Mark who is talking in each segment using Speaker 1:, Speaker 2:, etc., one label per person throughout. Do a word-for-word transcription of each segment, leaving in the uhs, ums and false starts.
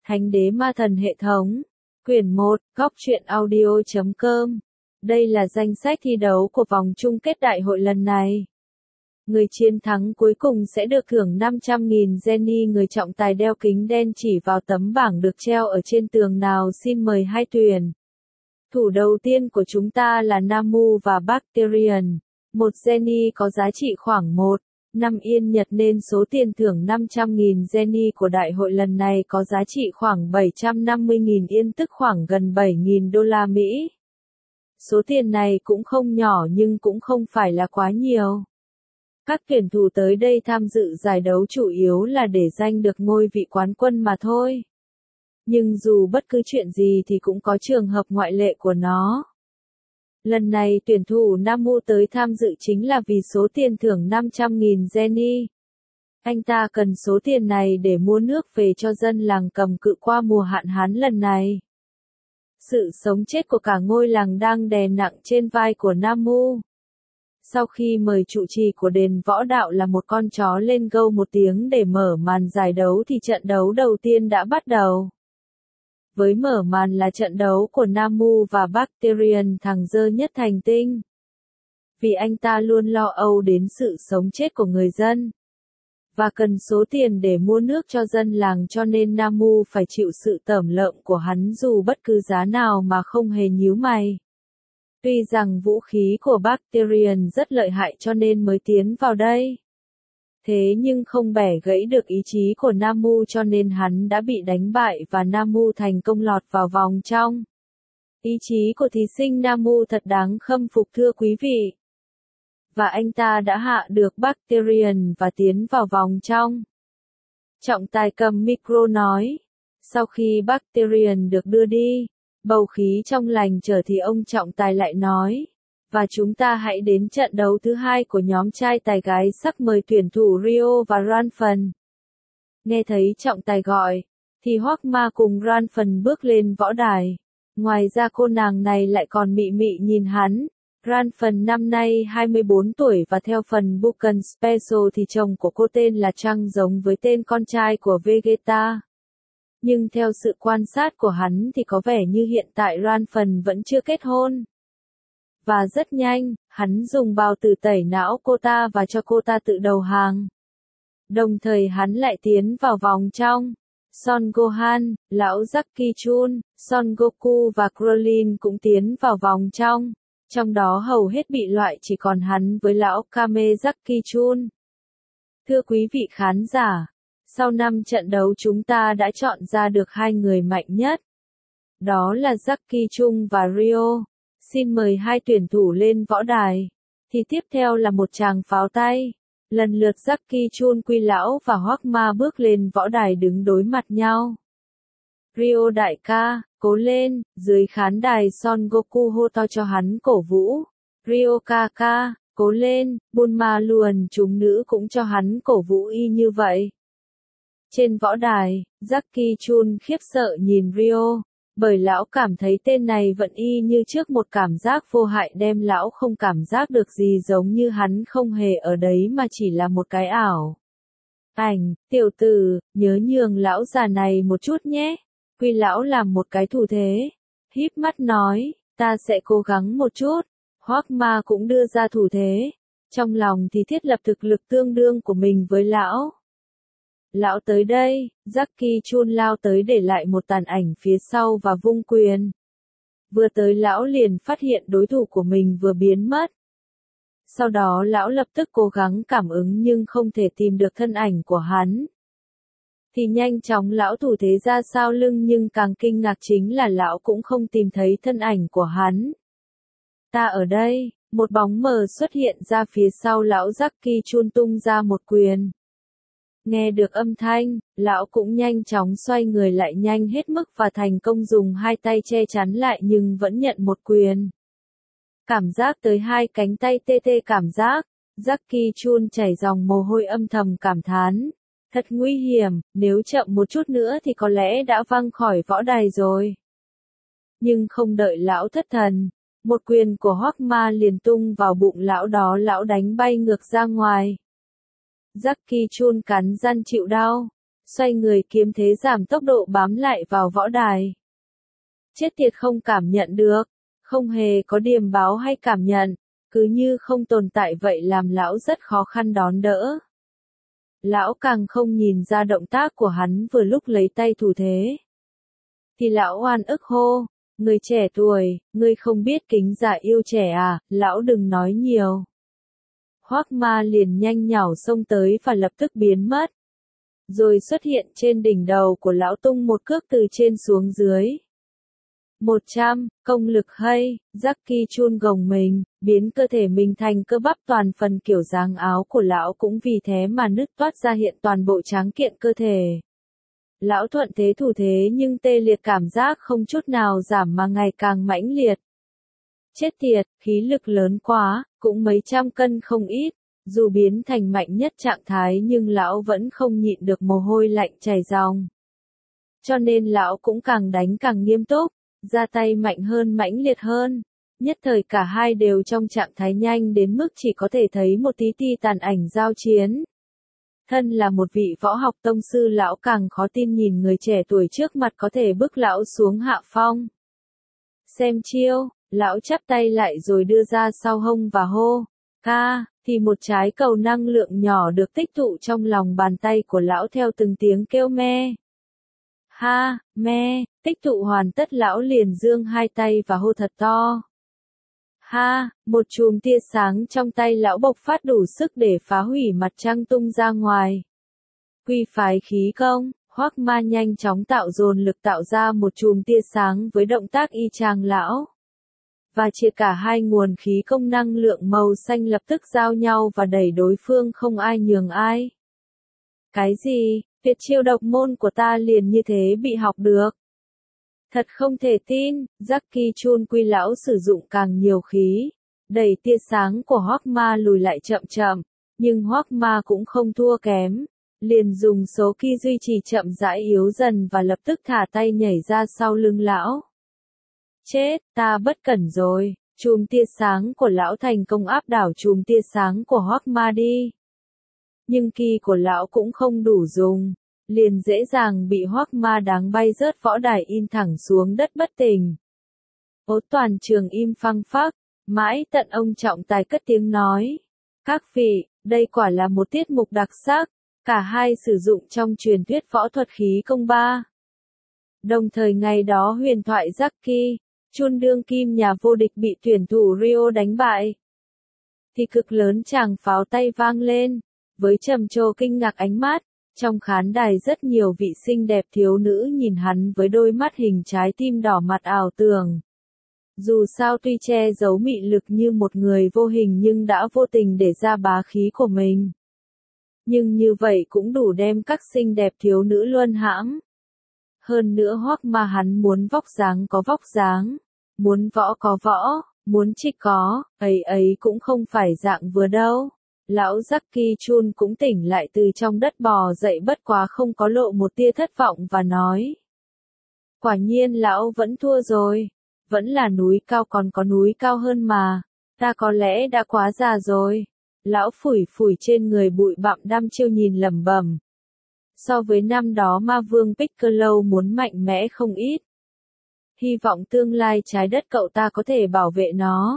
Speaker 1: Thánh đế ma thần hệ thống. Quyển một, góc truyện audio chấm com. Đây là danh sách thi đấu của vòng chung kết đại hội lần này. Người chiến thắng cuối cùng sẽ được thưởng năm trăm nghìn Jenny. Người trọng tài đeo kính đen chỉ vào tấm bảng được treo ở trên tường. Nào xin mời hai tuyển. Thủ đầu tiên của chúng ta là Namu và Bacterian. Một Jenny có giá trị khoảng một phẩy năm yên Nhật nên số tiền thưởng năm trăm nghìn Jenny của đại hội lần này có giá trị khoảng bảy trăm năm mươi nghìn yên, tức khoảng gần bảy nghìn đô la Mỹ. Số tiền này cũng không nhỏ nhưng cũng không phải là quá nhiều. Các tuyển thủ tới đây tham dự giải đấu chủ yếu là để giành được ngôi vị quán quân mà thôi. Nhưng dù bất cứ chuyện gì thì cũng có trường hợp ngoại lệ của nó. Lần này tuyển thủ Namu tới tham dự chính là vì số tiền thưởng năm trăm nghìn Jenny. Anh ta cần số tiền này để mua nước về cho dân làng Cầm Cự qua mùa hạn hán lần này. Sự sống chết của cả ngôi làng đang đè nặng trên vai của Namu. Sau khi mời trụ trì của đền võ đạo là một con chó lên gâu một tiếng để mở màn giải đấu thì trận đấu đầu tiên đã bắt đầu. Với mở màn là trận đấu của Namu và Bacterian, thằng dơ nhất thành tinh. Vì anh ta luôn lo âu đến sự sống chết của người dân. Và cần số tiền để mua nước cho dân làng cho nên Namu phải chịu sự tởm lợm của hắn dù bất cứ giá nào mà không hề nhíu mày. Tuy rằng vũ khí của Bacterian rất lợi hại cho nên mới tiến vào đây. Thế nhưng không bẻ gãy được ý chí của Namu cho nên hắn đã bị đánh bại và Namu thành công lọt vào vòng trong. Ý chí của thí sinh Namu thật đáng khâm phục thưa quý vị. Và anh ta đã hạ được Bacterian và tiến vào vòng trong. Trọng tài cầm micro nói. Sau khi Bacterian được đưa đi, bầu khí trong lành trở thì ông trọng tài lại nói. Và chúng ta hãy đến trận đấu thứ hai của nhóm trai tài gái sắc, mời tuyển thủ Rio và Ranfan. Nghe thấy trọng tài gọi, thì Hoắc Ma cùng Ranfan bước lên võ đài. Ngoài ra cô nàng này lại còn mị mị nhìn hắn. Ranfan năm nay hai mươi bốn tuổi và theo phần Buchan Special thì chồng của cô tên là Trăng, giống với tên con trai của Vegeta. Nhưng theo sự quan sát của hắn thì có vẻ như hiện tại Ranfan vẫn chưa kết hôn. Và rất nhanh, hắn dùng bào tử tẩy não cô ta và cho cô ta tự đầu hàng. Đồng thời hắn lại tiến vào vòng trong. Son Gohan, lão Jackie Chun, Son Goku và Krillin cũng tiến vào vòng trong. Trong đó hầu hết bị loại chỉ còn hắn với lão Kame Jackie Chun. Thưa quý vị khán giả, sau năm trận đấu chúng ta đã chọn ra được hai người mạnh nhất. Đó là Jackie Chun và Rio. Xin mời hai tuyển thủ lên võ đài. Thì tiếp theo là một tràng pháo tay. Lần lượt Jackie Chun, Quy lão và Hoắc Ma bước lên võ đài đứng đối mặt nhau. Rio đại ca, cố lên, dưới khán đài Son Goku hô to cho hắn cổ vũ. Rio ca ca, cố lên, Bulma luồn chúng nữ cũng cho hắn cổ vũ y như vậy. Trên võ đài, Jackie Chun khiếp sợ nhìn Rio. Bởi lão cảm thấy tên này vẫn y như trước, một cảm giác vô hại đem lão không cảm giác được gì, giống như hắn không hề ở đấy mà chỉ là một cái ảo. Ảnh, tiểu tử, nhớ nhường lão già này một chút nhé. Quy lão làm một cái thủ thế. Híp mắt nói, ta sẽ cố gắng một chút. Hoắc Ma cũng đưa ra thủ thế. Trong lòng thì thiết lập thực lực tương đương của mình với lão. Lão tới đây, Jackie Chun lao tới để lại một tàn ảnh phía sau và vung quyền. Vừa tới lão liền phát hiện đối thủ của mình vừa biến mất. Sau đó lão lập tức cố gắng cảm ứng nhưng không thể tìm được thân ảnh của hắn. Thì nhanh chóng lão thủ thế ra sau lưng, nhưng càng kinh ngạc chính là lão cũng không tìm thấy thân ảnh của hắn. Ta ở đây, một bóng mờ xuất hiện ra phía sau lão, Jackie Chun tung ra một quyền. Nghe được âm thanh, lão cũng nhanh chóng xoay người lại nhanh hết mức và thành công dùng hai tay che chắn lại nhưng vẫn nhận một quyền. Cảm giác tới hai cánh tay tê tê cảm giác, Jackie Chun chảy dòng mồ hôi âm thầm cảm thán. Thật nguy hiểm, nếu chậm một chút nữa thì có lẽ đã văng khỏi võ đài rồi. Nhưng không đợi lão thất thần, một quyền của Hoắc Ma liền tung vào bụng lão, đó lão đánh bay ngược ra ngoài. Jackie Chun cắn răng chịu đau. xoay người kiếm thế giảm tốc độ bám lại vào võ đài. Chết tiệt không cảm nhận được, không hề có điềm báo hay cảm nhận, cứ như không tồn tại vậy làm lão rất khó khăn đón đỡ. Lão càng không nhìn ra động tác của hắn vừa lúc lấy tay thủ thế. Thì lão oan ức hô, người trẻ tuổi, ngươi không biết kính già yêu trẻ à, lão đừng nói nhiều. Hoắc Ma liền nhanh nhảu xông tới và lập tức biến mất. Rồi xuất hiện trên đỉnh đầu của lão tung một cước từ trên xuống dưới. một trăm, công lực hay, Jackie Chun gồng mình, biến cơ thể mình thành cơ bắp toàn phần kiểu dáng áo của lão cũng vì thế mà nứt toát ra hiện toàn bộ tráng kiện cơ thể. Lão thuận thế thủ thế nhưng tê liệt cảm giác không chút nào giảm mà ngày càng mãnh liệt. Chết tiệt, khí lực lớn quá, cũng mấy trăm cân không ít, dù biến thành mạnh nhất trạng thái nhưng lão vẫn không nhịn được mồ hôi lạnh chảy ròng. Cho nên lão cũng càng đánh càng nghiêm túc, ra tay mạnh hơn mãnh liệt hơn. Nhất thời cả hai đều trong trạng thái nhanh đến mức chỉ có thể thấy một tí ti tàn ảnh giao chiến. Thân là một vị võ học tông sư lão càng khó tin nhìn người trẻ tuổi trước mặt có thể bức lão xuống hạ phong. Xem chiêu, lão chắp tay lại rồi đưa ra sau hông và hô, ca, thì một trái cầu năng lượng nhỏ được tích tụ trong lòng bàn tay của lão theo từng tiếng kêu me. Ha, me, tích tụ hoàn tất lão liền giương hai tay và hô thật to. Ha, một chùm tia sáng trong tay lão bộc phát đủ sức để phá hủy mặt trăng tung ra ngoài. Quy phái khí công, Hoắc Ma nhanh chóng tạo dồn lực tạo ra một chùm tia sáng với động tác y chang lão. Và chia cả hai nguồn khí công năng lượng màu xanh lập tức giao nhau và đẩy đối phương không ai nhường ai. Cái gì, tuyệt chiêu độc môn của ta liền như thế bị học được? Thật không thể tin, Jackie Chun quy lão sử dụng càng nhiều khí, đẩy tia sáng của Hoắc Ma lùi lại chậm chậm, nhưng Hoắc Ma cũng không thua kém, liền dùng số ki duy trì chậm rãi yếu dần và lập tức thả tay nhảy ra sau lưng lão. Chết, ta bất cẩn rồi, chùm tia sáng của lão thành công áp đảo chùm tia sáng của Hoắc Ma đi. Nhưng ki của lão cũng không đủ dùng, liền dễ dàng bị Hoắc Ma đáng bay rớt võ đài in thẳng xuống đất bất tỉnh. Ố toàn trường im phăng phắc, mãi tận ông trọng tài cất tiếng nói. Các vị, đây quả là một tiết mục đặc sắc, cả hai sử dụng trong truyền thuyết võ thuật khí công ba. Đồng thời ngày đó huyền thoại Jackie Chun đương kim nhà vô địch bị tuyển thủ Rio đánh bại. Thì cực lớn tràng pháo tay vang lên, với trầm trồ kinh ngạc ánh mắt, trong khán đài rất nhiều vị xinh đẹp thiếu nữ nhìn hắn với đôi mắt hình trái tim đỏ mặt ảo tưởng. Dù sao tuy che giấu mị lực như một người vô hình nhưng đã vô tình để ra bá khí của mình. Nhưng như vậy cũng đủ đem các xinh đẹp thiếu nữ luân hãm. Hơn nữa Hoắc Ma hắn muốn vóc dáng có vóc dáng, muốn võ có võ, muốn trích có, ấy ấy cũng không phải dạng vừa đâu. Lão Jackie Chun cũng tỉnh lại từ trong đất bò dậy bất quá không có lộ một tia thất vọng và nói. Quả nhiên lão vẫn thua rồi, vẫn là núi cao còn có núi cao hơn mà, ta có lẽ đã quá già rồi. Lão phủi phủi trên người bụi bặm đăm chiêu nhìn lẩm bẩm. So với năm đó ma vương Piccolo muốn mạnh mẽ không ít. Hy vọng tương lai trái đất cậu ta có thể bảo vệ nó.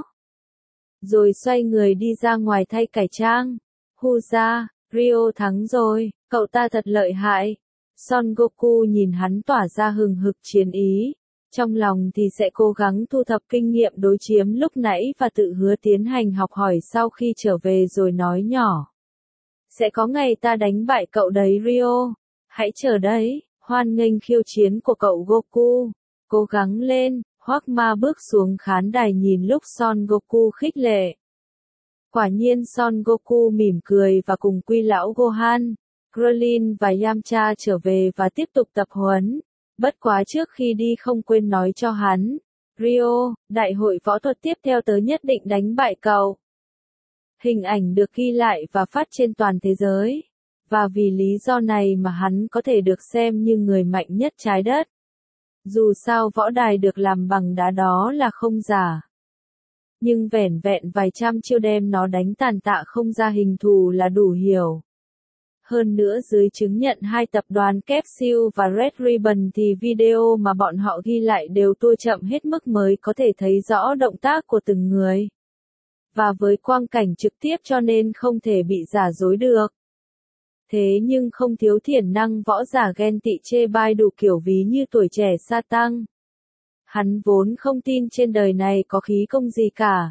Speaker 1: Rồi xoay người đi ra ngoài thay cải trang. Hu ra, Rio thắng rồi, cậu ta thật lợi hại. Son Goku nhìn hắn tỏa ra hừng hực chiến ý. Trong lòng thì sẽ cố gắng thu thập kinh nghiệm đối chiếm lúc nãy và tự hứa tiến hành học hỏi sau khi trở về rồi nói nhỏ. Sẽ có ngày ta đánh bại cậu đấy Rio. Hãy chờ đấy, hoan nghênh khiêu chiến của cậu Goku. Cố gắng lên, Hoắc Ma bước xuống khán đài nhìn lúc Son Goku khích lệ. Quả nhiên Son Goku mỉm cười và cùng quy lão Gohan, Krillin và Yamcha trở về và tiếp tục tập huấn. Bất quá trước khi đi không quên nói cho hắn, Rio, đại hội võ thuật tiếp theo tớ nhất định đánh bại cậu. Hình ảnh được ghi lại và phát trên toàn thế giới. Và vì lý do này mà hắn có thể được xem như người mạnh nhất trái đất. Dù sao võ đài được làm bằng đá đó là không giả. Nhưng vẻn vẹn vài trăm chiêu đem nó đánh tàn tạ không ra hình thù là đủ hiểu. Hơn nữa dưới chứng nhận hai tập đoàn Capsule và Red Ribbon thì video mà bọn họ ghi lại đều tua chậm hết mức mới có thể thấy rõ động tác của từng người. Và với quang cảnh trực tiếp cho nên không thể bị giả dối được. Thế nhưng không thiếu thiện năng võ giả ghen tị chê bai đủ kiểu ví như tuổi trẻ sa tăng. Hắn vốn không tin trên đời này có khí công gì cả.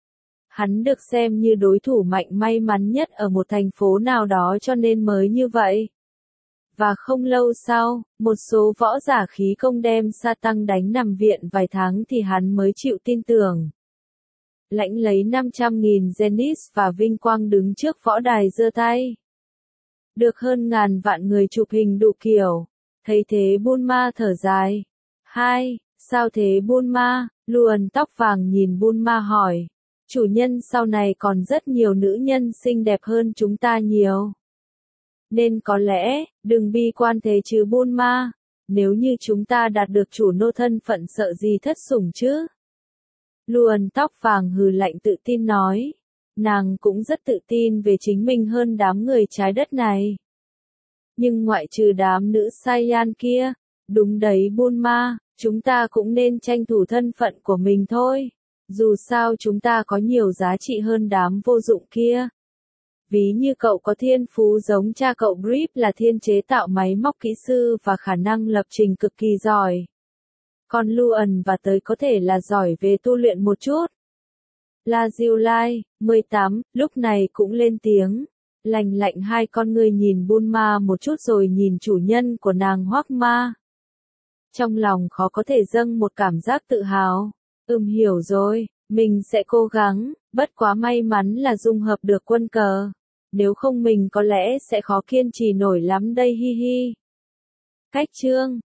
Speaker 1: Hắn được xem như đối thủ mạnh may mắn nhất ở một thành phố nào đó cho nên mới như vậy. Và không lâu sau, một số võ giả khí công đem sa tăng đánh nằm viện vài tháng thì hắn mới chịu tin tưởng. Lãnh lấy năm trăm nghìn Zenith và vinh quang đứng trước võ đài giơ tay. Được hơn ngàn vạn người chụp hình đủ kiểu. Thấy thế Bulma thở dài. Hai, sao thế Bulma? Luồn tóc vàng nhìn Bulma hỏi. Chủ nhân sau này còn rất nhiều nữ nhân xinh đẹp hơn chúng ta nhiều. Nên có lẽ, đừng bi quan thế chứ Bulma. Nếu như chúng ta đạt được chủ nô thân phận sợ gì thất sủng chứ? Luồn tóc vàng hừ lạnh tự tin nói. Nàng cũng rất tự tin về chính mình hơn đám người trái đất này. Nhưng ngoại trừ đám nữ Saiyan kia, đúng đấy Bulma, chúng ta cũng nên tranh thủ thân phận của mình thôi. Dù sao chúng ta có nhiều giá trị hơn đám vô dụng kia. Ví như cậu có thiên phú giống cha cậu Grip là thiên chế tạo máy móc kỹ sư và khả năng lập trình cực kỳ giỏi. Còn Luan và tới có thể là giỏi về tu luyện một chút. La Diêu Lai, mười tám, lúc này cũng lên tiếng. Lành lạnh hai con người nhìn Bulma một chút rồi nhìn chủ nhân của nàng Hoắc Ma. Trong lòng khó có thể dâng một cảm giác tự hào. Ừm hiểu rồi, mình sẽ cố gắng, bất quá may mắn là dung hợp được quân cờ. Nếu không mình có lẽ sẽ khó kiên trì nổi lắm đây hi hi. Cách chương